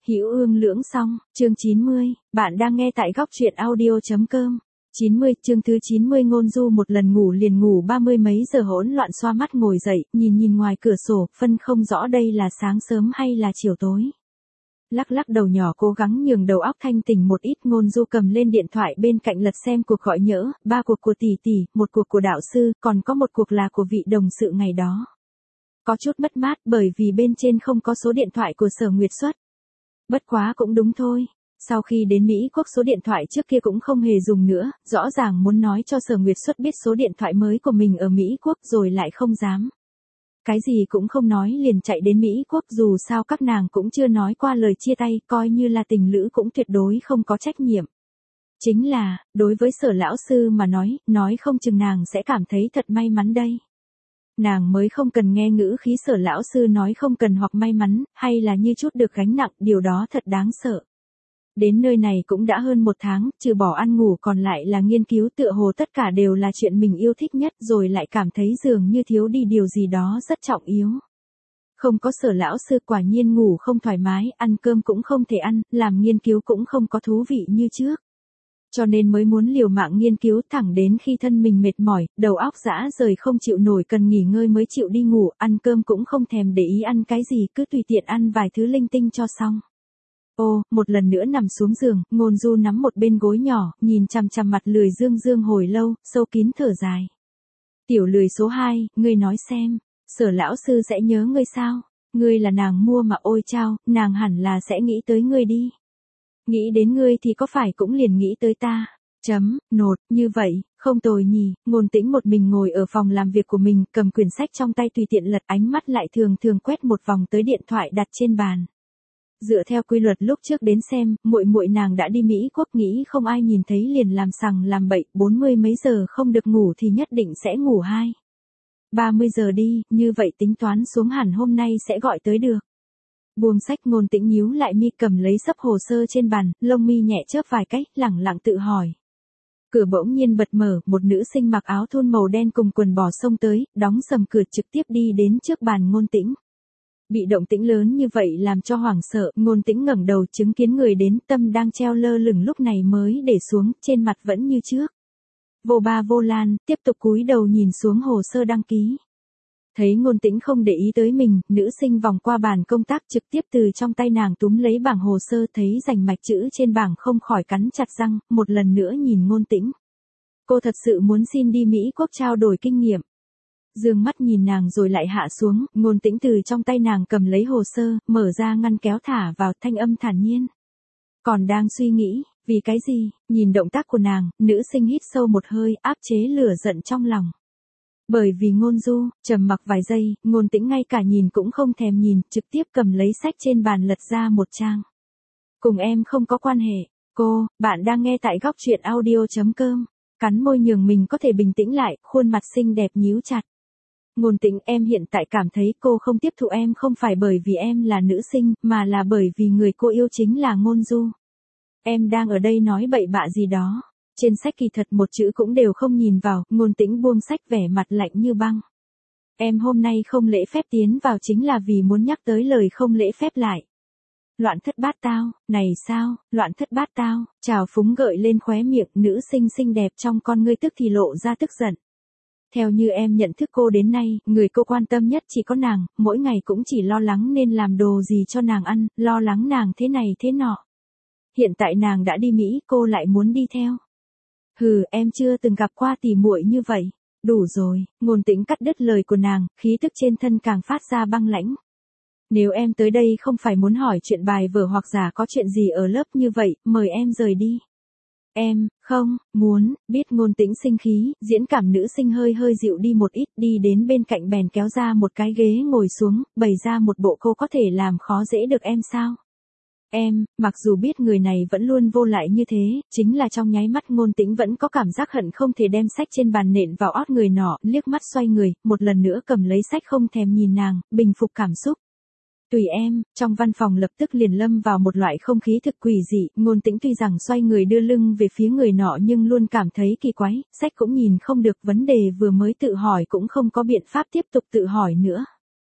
Hữu Ương Lưỡng Song, chương 90, bạn đang nghe tại góc truyện audio.com. 90, chương thứ 90. Ngôn Du một lần ngủ liền ngủ 30 mấy giờ, hỗn loạn xoa mắt ngồi dậy, nhìn ngoài cửa sổ, phân không rõ đây là sáng sớm hay là chiều tối. Lắc lắc đầu nhỏ cố gắng nhường đầu óc thanh tỉnh một ít. Ngôn Du cầm lên điện thoại bên cạnh lật xem cuộc gọi nhỡ, 3 cuộc của tỷ tỷ, 1 cuộc của đạo sư, còn có 1 cuộc là của vị đồng sự ngày đó. Có chút mất mát bởi vì bên trên không có số điện thoại của Sở Nguyệt Xuất. Bất quá cũng đúng thôi. Sau khi đến Mỹ Quốc số điện thoại trước kia cũng không hề dùng nữa, rõ ràng muốn nói cho Sở Nguyệt Xuất biết số điện thoại mới của mình ở Mỹ Quốc rồi lại không dám. Cái gì cũng không nói liền chạy đến Mỹ Quốc, dù sao các nàng cũng chưa nói qua lời chia tay, coi như là tình lữ cũng tuyệt đối không có trách nhiệm. Chính là, đối với Sở lão sư mà nói không chừng nàng sẽ cảm thấy thật may mắn đây. Nàng mới không cần nghe ngữ khí Sở lão sư nói không cần hoặc may mắn, hay là như chút được gánh nặng, điều đó thật đáng sợ. Đến nơi này cũng đã hơn 1 tháng, trừ bỏ ăn ngủ còn lại là nghiên cứu, tựa hồ tất cả đều là chuyện mình yêu thích nhất, rồi lại cảm thấy dường như thiếu đi điều gì đó rất trọng yếu. Không có Sở lão sư quả nhiên ngủ không thoải mái, ăn cơm cũng không thể ăn, làm nghiên cứu cũng không có thú vị như trước. Cho nên mới muốn liều mạng nghiên cứu, thẳng đến khi thân mình mệt mỏi, đầu óc rã rời không chịu nổi cần nghỉ ngơi mới chịu đi ngủ, ăn cơm cũng không thèm để ý ăn cái gì, cứ tùy tiện ăn vài thứ linh tinh cho xong. Một lần nữa nằm xuống giường, Ngôn Du nắm một bên gối nhỏ, nhìn chằm chằm mặt lười dương hồi lâu, sâu kín thở dài. Tiểu lười số 2, ngươi nói xem, Sở lão sư sẽ nhớ ngươi sao? Ngươi là nàng mua mà, ôi chao, nàng hẳn là sẽ nghĩ tới ngươi đi. Nghĩ đến ngươi thì có phải cũng liền nghĩ tới ta. Nột, như vậy, không tồi nhỉ. Ngôn Tĩnh một mình ngồi ở phòng làm việc của mình, cầm quyển sách trong tay tùy tiện lật, ánh mắt lại thường quét một vòng tới điện thoại đặt trên bàn. Dựa theo quy luật lúc trước đến xem, muội nàng đã đi Mỹ Quốc, nghĩ không ai nhìn thấy liền làm sằng làm bậy, 40 mấy giờ không được ngủ thì nhất định sẽ ngủ 30 giờ đi, như vậy tính toán xuống hẳn hôm nay sẽ gọi tới được. Buông sách, Ngôn Tĩnh nhíu lại mi, cầm lấy xấp hồ sơ trên bàn, lông mi nhẹ chớp vài cách, lẳng lặng tự hỏi. Cửa bỗng nhiên bật mở, một nữ sinh mặc áo thun màu đen cùng quần bò xông tới, đóng sầm cửa trực tiếp đi đến trước bàn Ngôn Tĩnh. Bị động tĩnh lớn như vậy làm cho hoảng sợ, Ngôn Tĩnh ngẩng đầu chứng kiến người đến, tâm đang treo lơ lửng lúc này mới để xuống, trên mặt vẫn như trước. Vô ba vô lan, tiếp tục cúi đầu nhìn xuống hồ sơ đăng ký. Thấy Ngôn Tĩnh không để ý tới mình, nữ sinh vòng qua bàn công tác trực tiếp từ trong tay nàng túm lấy bảng hồ sơ, thấy rành mạch chữ trên bảng không khỏi cắn chặt răng, một lần nữa nhìn Ngôn Tĩnh. Cô thật sự muốn xin đi Mỹ Quốc trao đổi kinh nghiệm. Dương mắt nhìn nàng rồi lại hạ xuống, Ngôn Tĩnh từ trong tay nàng cầm lấy hồ sơ, mở ra ngăn kéo thả vào, thanh âm thản nhiên. Còn đang suy nghĩ, vì cái gì, nhìn động tác của nàng, nữ sinh hít sâu một hơi, áp chế lửa giận trong lòng. Bởi vì Ngôn Du, trầm mặc vài giây, Ngôn Tĩnh ngay cả nhìn cũng không thèm nhìn, trực tiếp cầm lấy sách trên bàn lật ra một trang. Cùng em không có quan hệ, bạn đang nghe tại góc truyện audio.com, cắn môi nhường mình có thể bình tĩnh lại, khuôn mặt xinh đẹp nhíu chặt. Ngôn Tĩnh, em hiện tại cảm thấy cô không tiếp thụ em không phải bởi vì em là nữ sinh, mà là bởi vì người cô yêu chính là Ngôn Du. Em đang ở đây nói bậy bạ gì đó. Trên sách kỳ thật một chữ cũng đều không nhìn vào, Ngôn Tĩnh buông sách vẻ mặt lạnh như băng. Em hôm nay không lễ phép tiến vào chính là vì muốn nhắc tới lời không lễ phép lại. Loạn thất bát tao, này sao, loạn thất bát tao, trào phúng gợi lên khóe miệng, nữ sinh xinh đẹp trong con ngươi tức thì lộ ra tức giận. Theo như em nhận thức cô đến nay, người cô quan tâm nhất chỉ có nàng, mỗi ngày cũng chỉ lo lắng nên làm đồ gì cho nàng ăn, lo lắng nàng thế này thế nọ. Hiện tại nàng đã đi Mỹ, cô lại muốn đi theo. Em chưa từng gặp qua tỉ muội như vậy. Đủ rồi, Ngôn Tĩnh cắt đứt lời của nàng, khí tức trên thân càng phát ra băng lãnh. Nếu em tới đây không phải muốn hỏi chuyện bài vở hoặc giả có chuyện gì ở lớp như vậy, mời em rời đi. Em, không, muốn, biết Ngôn Tĩnh sinh khí, diễn cảm nữ sinh hơi dịu đi một ít, đi đến bên cạnh bèn kéo ra một cái ghế ngồi xuống, bày ra một bộ cô có thể làm khó dễ được em sao. Em, mặc dù biết người này vẫn luôn vô lại như thế, chính là trong nháy mắt Ngôn Tĩnh vẫn có cảm giác hận không thể đem sách trên bàn nện vào ót người nọ, liếc mắt xoay người, một lần nữa cầm lấy sách không thèm nhìn nàng, bình phục cảm xúc. Tùy em, trong văn phòng lập tức liền lâm vào một loại không khí thực quỷ dị, Ngôn Tĩnh tuy rằng xoay người đưa lưng về phía người nọ nhưng luôn cảm thấy kỳ quái, sách cũng nhìn không được, vấn đề vừa mới tự hỏi cũng không có biện pháp tiếp tục tự hỏi nữa.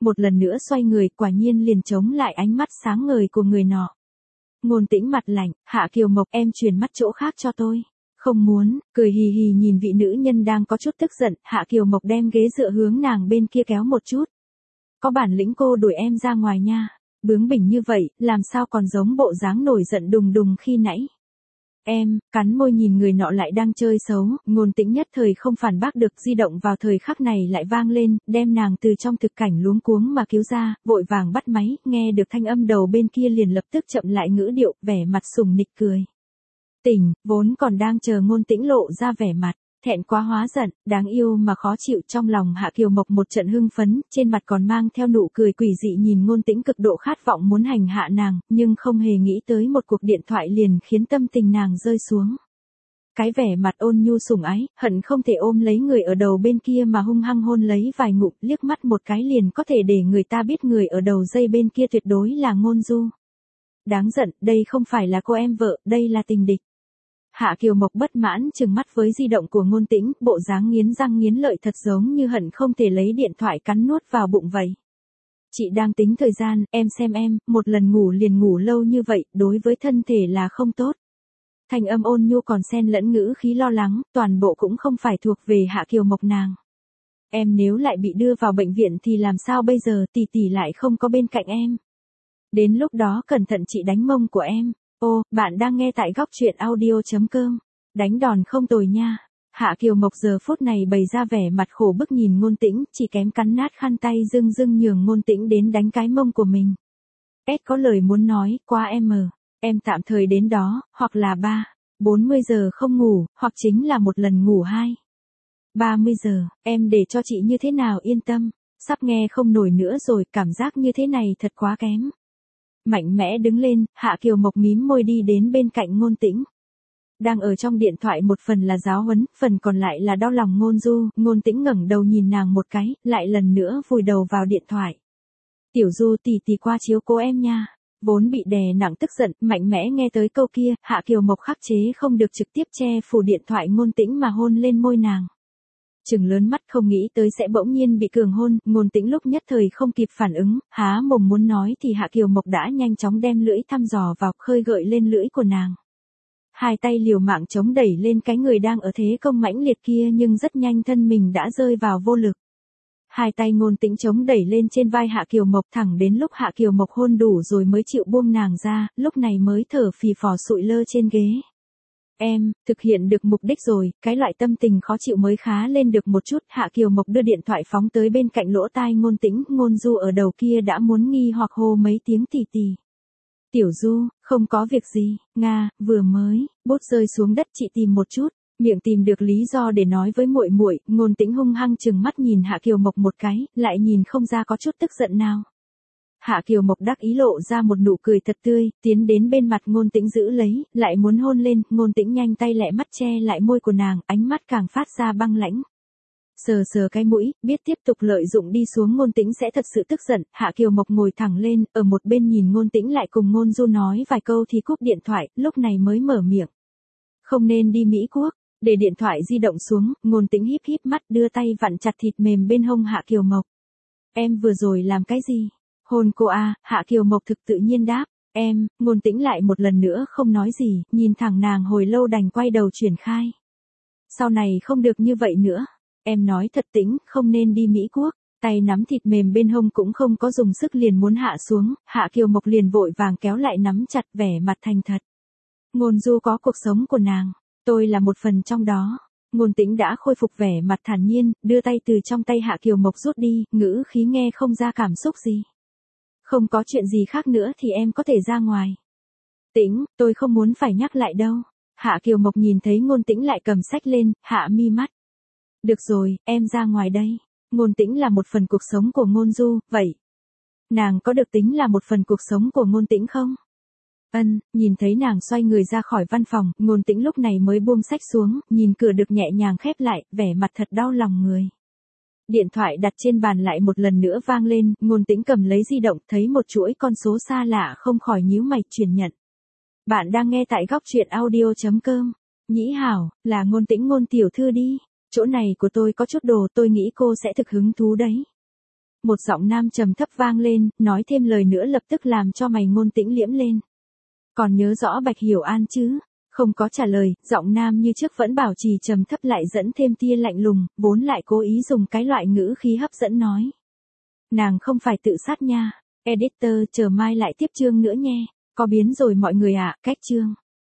một lần nữa xoay người, quả nhiên liền chống lại ánh mắt sáng ngời của người nọ. Ngôn Tĩnh mặt lạnh, Hạ Kiều Mộc, em chuyển mắt chỗ khác cho tôi. Không muốn, cười hì hì nhìn vị nữ nhân đang có chút tức giận, Hạ Kiều Mộc đem ghế dựa hướng nàng bên kia kéo một chút. Có bản lĩnh cô đuổi em ra ngoài nha. Bướng bỉnh như vậy, làm sao còn giống bộ dáng nổi giận đùng đùng khi nãy. Em, cắn môi nhìn người nọ lại đang chơi xấu, Ngôn Tĩnh nhất thời không phản bác được, di động vào thời khắc này lại vang lên, đem nàng từ trong thực cảnh luống cuống mà cứu ra, vội vàng bắt máy, nghe được thanh âm đầu bên kia liền lập tức chậm lại ngữ điệu, vẻ mặt sùng nịch cười. Tỉnh, vốn còn đang chờ Ngôn Tĩnh lộ ra vẻ mặt, thẹn quá hóa giận, đáng yêu mà khó chịu, trong lòng Hạ Kiều Mộc một trận hưng phấn, trên mặt còn mang theo nụ cười quỷ dị nhìn Ngôn Tĩnh cực độ khát vọng muốn hành hạ nàng, nhưng không hề nghĩ tới một cuộc điện thoại liền khiến tâm tình nàng rơi xuống. Cái vẻ mặt ôn nhu sủng ái, hận không thể ôm lấy người ở đầu bên kia mà hung hăng hôn lấy vài ngụm, liếc mắt một cái liền có thể để người ta biết người ở đầu dây bên kia tuyệt đối là Ngôn Du. Đáng giận, đây không phải là cô em vợ, đây là tình địch. Hạ Kiều Mộc bất mãn trừng mắt với di động của Ngôn Tĩnh, bộ dáng nghiến răng nghiến lợi thật giống như hận không thể lấy điện thoại cắn nuốt vào bụng vậy. Chị đang tính thời gian, em xem em, một lần ngủ liền ngủ lâu như vậy, đối với thân thể là không tốt. Thanh âm ôn nhu còn xen lẫn ngữ khí lo lắng, toàn bộ cũng không phải thuộc về Hạ Kiều Mộc nàng. Em nếu lại bị đưa vào bệnh viện thì làm sao bây giờ, tỷ tỷ lại không có bên cạnh em. Đến lúc đó cẩn thận chị đánh mông của em. Ô, bạn đang nghe tại góc truyện audio.com. Đánh đòn không tồi nha. Hạ Kiều Mộc giờ phút này bày ra vẻ mặt khổ bức nhìn Ngôn Tĩnh, chỉ kém cắn nát khăn tay dưng dưng nhường Ngôn Tĩnh đến đánh cái mông của mình. Có lời muốn nói, qua em tạm thời đến đó, hoặc là 40 giờ không ngủ, hoặc chính là một lần ngủ 30 giờ, em để cho chị như thế nào yên tâm, sắp nghe không nổi nữa rồi, cảm giác như thế này thật quá kém. Mạnh mẽ đứng lên, Hạ Kiều Mộc mím môi đi đến bên cạnh Ngôn Tĩnh. Đang ở trong điện thoại một phần là giáo huấn, phần còn lại là đau lòng Ngôn Du, Ngôn Tĩnh ngẩng đầu nhìn nàng một cái, lại lần nữa vùi đầu vào điện thoại. Tiểu Du tỷ tỷ qua chiếu cố em nha. Vốn bị đè nặng tức giận, mạnh mẽ nghe tới câu kia, Hạ Kiều Mộc khắc chế không được trực tiếp che phủ điện thoại Ngôn Tĩnh mà hôn lên môi nàng. Trừng lớn mắt không nghĩ tới sẽ bỗng nhiên bị cường hôn, Ngôn Tĩnh lúc nhất thời không kịp phản ứng, há mồm muốn nói thì Hạ Kiều Mộc đã nhanh chóng đem lưỡi thăm dò vào, khơi gợi lên lưỡi của nàng. Hai tay liều mạng chống đẩy lên cái người đang ở thế công mãnh liệt kia, nhưng rất nhanh thân mình đã rơi vào vô lực. Hai tay Ngôn Tĩnh chống đẩy lên trên vai Hạ Kiều Mộc, thẳng đến lúc Hạ Kiều Mộc hôn đủ rồi mới chịu buông nàng ra, lúc này mới thở phì phò sụi lơ trên ghế. Em, thực hiện được mục đích rồi, cái loại tâm tình khó chịu mới khá lên được một chút. Hạ Kiều Mộc đưa điện thoại phóng tới bên cạnh lỗ tai Ngôn Tĩnh, Ngôn Du ở đầu kia đã muốn nghi hoặc hô mấy tiếng tỷ tỷ. Tiểu Du, không có việc gì, Nga, vừa mới, bút rơi xuống đất chị tìm một chút. Miệng tìm được lý do để nói với muội muội, Ngôn Tĩnh hung hăng trừng mắt nhìn Hạ Kiều Mộc một cái, lại nhìn không ra có chút tức giận nào. Hạ Kiều Mộc đắc ý lộ ra một nụ cười thật tươi, tiến đến bên mặt Ngôn Tĩnh giữ lấy, lại muốn hôn lên, Ngôn Tĩnh nhanh tay lẹ mắt che lại môi của nàng, ánh mắt càng phát ra băng lãnh. Sờ sờ cái mũi, biết tiếp tục lợi dụng đi xuống Ngôn Tĩnh sẽ thật sự tức giận, Hạ Kiều Mộc ngồi thẳng lên, ở một bên nhìn Ngôn Tĩnh lại cùng Ngôn Du nói vài câu thì cúp điện thoại, lúc này mới mở miệng. Không nên đi Mỹ Quốc. Để điện thoại di động xuống, Ngôn Tĩnh híp híp mắt đưa tay vặn chặt thịt mềm bên hông Hạ Kiều Mộc. Em vừa rồi làm cái gì? Hôn cô à, Hạ Kiều Mộc thực tự nhiên đáp. Em, Ngôn Tĩnh lại một lần nữa không nói gì, nhìn thẳng nàng hồi lâu đành quay đầu chuyển khai. Sau này không được như vậy nữa. Em nói thật Tĩnh, không nên đi Mỹ Quốc. Tay nắm thịt mềm bên hông cũng không có dùng sức liền muốn hạ xuống, Hạ Kiều Mộc liền vội vàng kéo lại nắm chặt vẻ mặt thành thật. Ngôn Du có cuộc sống của nàng. Tôi là một phần trong đó. Ngôn Tĩnh đã khôi phục vẻ mặt thản nhiên, đưa tay từ trong tay Hạ Kiều Mộc rút đi, ngữ khí nghe không ra cảm xúc gì. Không có chuyện gì khác nữa thì em có thể ra ngoài. Tĩnh, tôi không muốn phải nhắc lại đâu. Hạ Kiều Mộc nhìn thấy Ngôn Tĩnh lại cầm sách lên, hạ mi mắt. Được rồi, em ra ngoài đây. Ngôn Tĩnh là một phần cuộc sống của Ngôn Du, vậy. Nàng có được tính là một phần cuộc sống của Ngôn Tĩnh không? Nhìn thấy nàng xoay người ra khỏi văn phòng, Ngôn Tĩnh lúc này mới buông sách xuống, nhìn cửa được nhẹ nhàng khép lại, vẻ mặt thật đau lòng người. Điện thoại đặt trên bàn lại một lần nữa vang lên, Ngôn Tĩnh cầm lấy di động, thấy một chuỗi con số xa lạ không khỏi nhíu mày truyền nhận. Bạn đang nghe tại góc truyện audio.com. Nhĩ hảo, là Ngôn Tĩnh Ngôn tiểu thư đi. Chỗ này của tôi có chút đồ, tôi nghĩ cô sẽ thực hứng thú đấy. Một giọng nam trầm thấp vang lên, nói thêm lời nữa lập tức làm cho mày Ngôn Tĩnh liễm lên. Còn nhớ rõ Bạch Hiểu An chứ? Không có trả lời, giọng nam như trước vẫn bảo trì trầm thấp lại dẫn thêm tia lạnh lùng, vốn lại cố ý dùng cái loại ngữ khí hấp dẫn nói. Nàng không phải tự sát nha. Editor chờ mai lại tiếp chương nữa nhé. Có biến rồi mọi người ạ, cách chương.